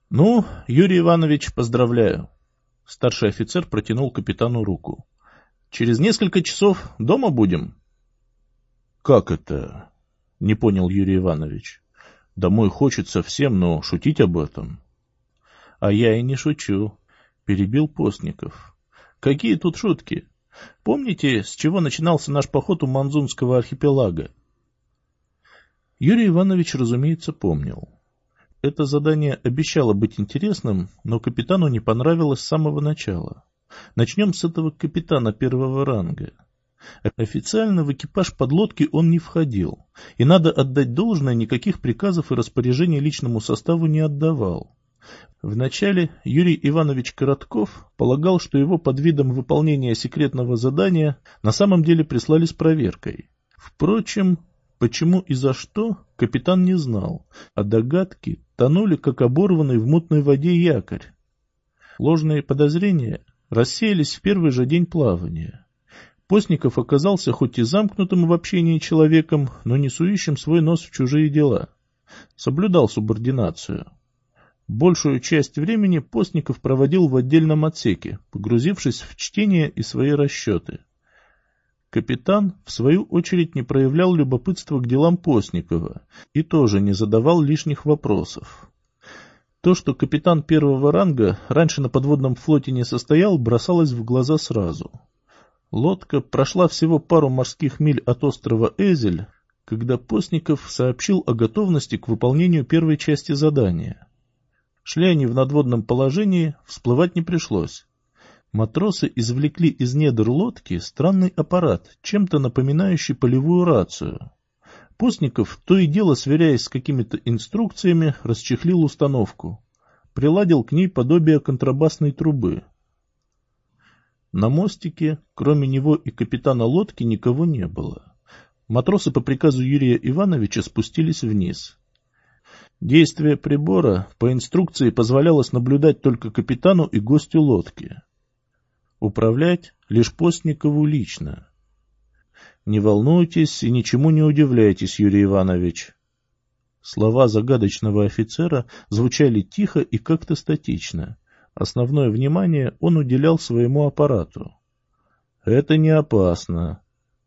Ну, Юрий Иванович, поздравляю. Старший офицер протянул капитану руку. Через несколько часов дома будем? Как это? Не понял Юрий Иванович. Домой хочется всем, но шутить об этом. А я и не шучу, перебил Постников. Какие тут шутки? Помните, с чего начинался наш поход у Манзунского архипелага? Юрий Иванович, разумеется, помнил. Это задание обещало быть интересным, но капитану не понравилось с самого начала. Начнем с этого капитана первого ранга. Официально в экипаж подлодки он не входил, и, надо отдать должное, никаких приказов и распоряжений личному составу не отдавал. Вначале Юрий Иванович Коротков полагал, что его под видом выполнения секретного задания на самом деле прислали с проверкой. Впрочем, почему и за что, капитан не знал, а догадки тонули, как оборванный в мутной воде якорь. Ложные подозрения рассеялись в первый же день плавания. Постников оказался хоть и замкнутым в общении человеком, но не сующим свой нос в чужие дела. Соблюдал субординацию. Большую часть времени Постников проводил в отдельном отсеке, погрузившись в чтение и свои расчеты. Капитан, в свою очередь, не проявлял любопытства к делам Постникова и тоже не задавал лишних вопросов. То, что капитан первого ранга раньше на подводном флоте не состоял, бросалось в глаза сразу. Лодка прошла всего пару морских миль от острова Эзель, когда Постников сообщил о готовности к выполнению первой части задания. Шли они в надводном положении, всплывать не пришлось. Матросы извлекли из недр лодки странный аппарат, чем-то напоминающий полевую рацию. Постников, то и дело сверяясь с какими-то инструкциями, расчехлил установку. Приладил к ней подобие контрабасной трубы. На мостике, кроме него и капитана лодки, никого не было. Матросы по приказу Юрия Ивановича спустились вниз. Действие прибора по инструкции позволялось наблюдать только капитану и гостю лодки. Управлять лишь Постникову лично. Не волнуйтесь и ничему не удивляйтесь, Юрий Иванович. Слова загадочного офицера звучали тихо и как-то статично. Основное внимание он уделял своему аппарату. Это не опасно.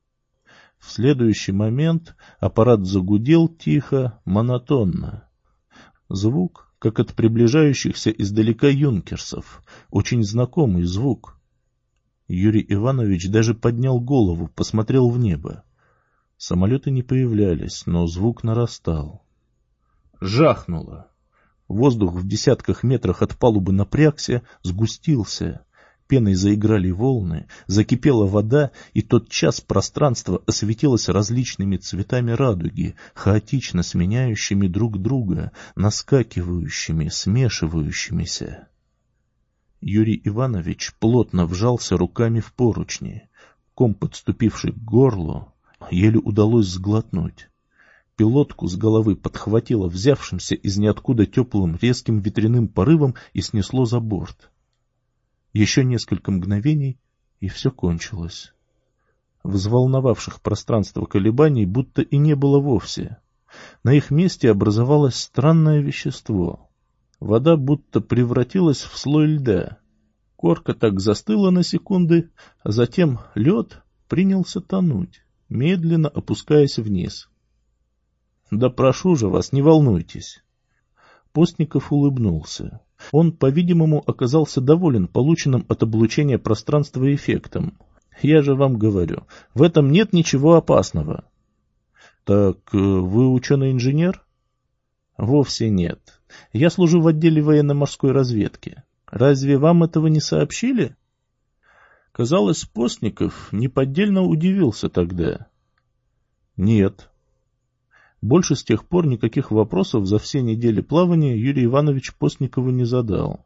В следующий момент аппарат загудел тихо, монотонно. Звук, как от приближающихся издалека юнкерсов, очень знакомый звук. Юрий Иванович даже поднял голову, посмотрел в небо. Самолеты не появлялись, но звук нарастал. Жахнуло. Воздух в десятках метрах от палубы напрягся, сгустился. Пеной заиграли волны, закипела вода, и тотчас пространство осветилось различными цветами радуги, хаотично сменяющими друг друга, наскакивающими, смешивающимися. Юрий Иванович плотно вжался руками в поручни. Ком, подступивший к горлу, еле удалось сглотнуть. Пилотку с головы подхватило взявшимся из ниоткуда теплым резким ветряным порывом и снесло за борт. Еще несколько мгновений, и все кончилось. Взволновавших пространство колебаний будто и не было вовсе. На их месте образовалось странное вещество. Вода будто превратилась в слой льда. Корка так застыла на секунды, а затем лед принялся тонуть, медленно опускаясь вниз. «Да прошу же вас, не волнуйтесь». Постников улыбнулся. Он, по-видимому, оказался доволен полученным от облучения пространства эффектом. «Я же вам говорю, в этом нет ничего опасного». «Так вы ученый-инженер?» «Вовсе нет. Я служу в отделе военно-морской разведки. Разве вам этого не сообщили?» Казалось, Постников неподдельно удивился тогда. «Нет». Больше с тех пор никаких вопросов за все недели плавания Юрий Иванович Постникову не задал.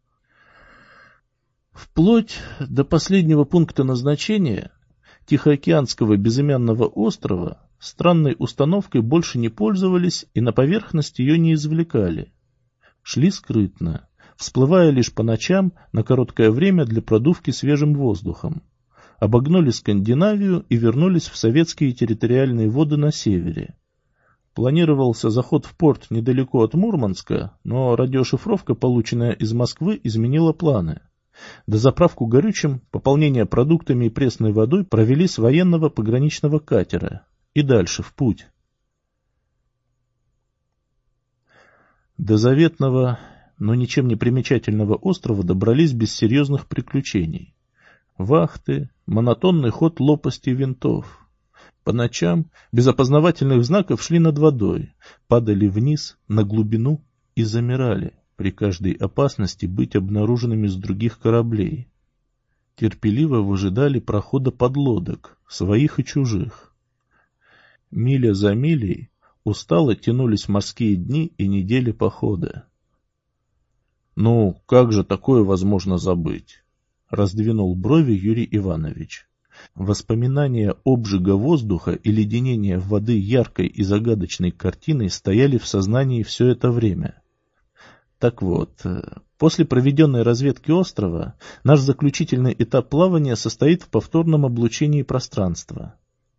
Вплоть до последнего пункта назначения, Тихоокеанского безымянного острова, странной установкой больше не пользовались и на поверхность ее не извлекали. Шли скрытно, всплывая лишь по ночам на короткое время для продувки свежим воздухом. Обогнули Скандинавию и вернулись в советские территориальные воды на севере. Планировался заход в порт недалеко от Мурманска, но радиошифровка, полученная из Москвы, изменила планы. Дозаправку горючим, пополнение продуктами и пресной водой провели с военного пограничного катера и дальше в путь. До заветного, но ничем не примечательного острова добрались без серьезных приключений. Вахты, монотонный ход лопастей винтов. По ночам без опознавательных знаков шли над водой, падали вниз на глубину и замирали при каждой опасности быть обнаруженными с других кораблей. Терпеливо выжидали прохода подлодок, своих и чужих. Миля за милей устало тянулись морские дни и недели похода. «Ну, как же такое возможно забыть?» — раздвинул брови Юрий Иванович. Воспоминания обжига воздуха и леденения воды яркой и загадочной картиной стояли в сознании все это время. Так вот, после проведенной разведки острова, наш заключительный этап плавания состоит в повторном облучении пространства.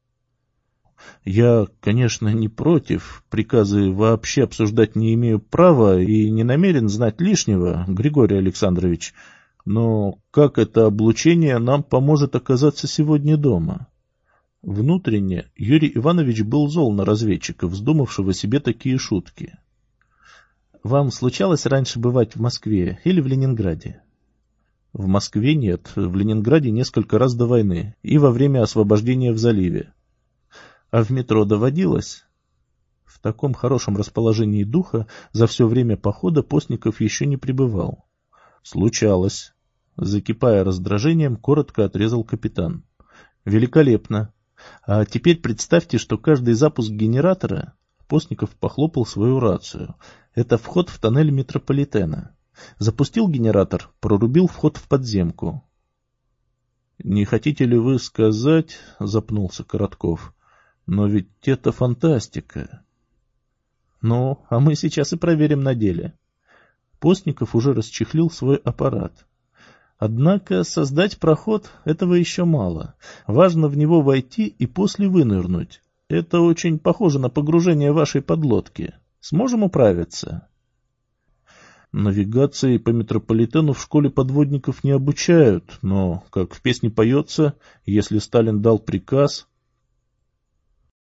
Я, конечно, не против, приказы вообще обсуждать не имею права и не намерен знать лишнего, Григорий Александрович, но как это облучение нам поможет оказаться сегодня дома? Внутренне Юрий Иванович был зол на разведчика, вздумавшего себе такие шутки. Вам случалось раньше бывать в Москве или в Ленинграде? В Москве нет, в Ленинграде несколько раз до войны и во время освобождения в заливе. А в метро доводилось? В таком хорошем расположении духа за все время похода Постников еще не пребывал. Случалось. Закипая раздражением, коротко отрезал капитан. Великолепно. А теперь представьте, что каждый запуск генератора... Постников похлопал свою рацию. Это вход в тоннель метрополитена. Запустил генератор, прорубил вход в подземку. «Не хотите ли вы сказать, — запнулся Коротков, — но ведь это фантастика». «Ну, а мы сейчас и проверим на деле». Постников уже расчехлил свой аппарат. Однако создать проход — этого еще мало. Важно в него войти и после вынырнуть. Это очень похоже на погружение вашей подлодки. Сможем управиться? Навигации по метрополитену в школе подводников не обучают, но, как в песне поется, если Сталин дал приказ,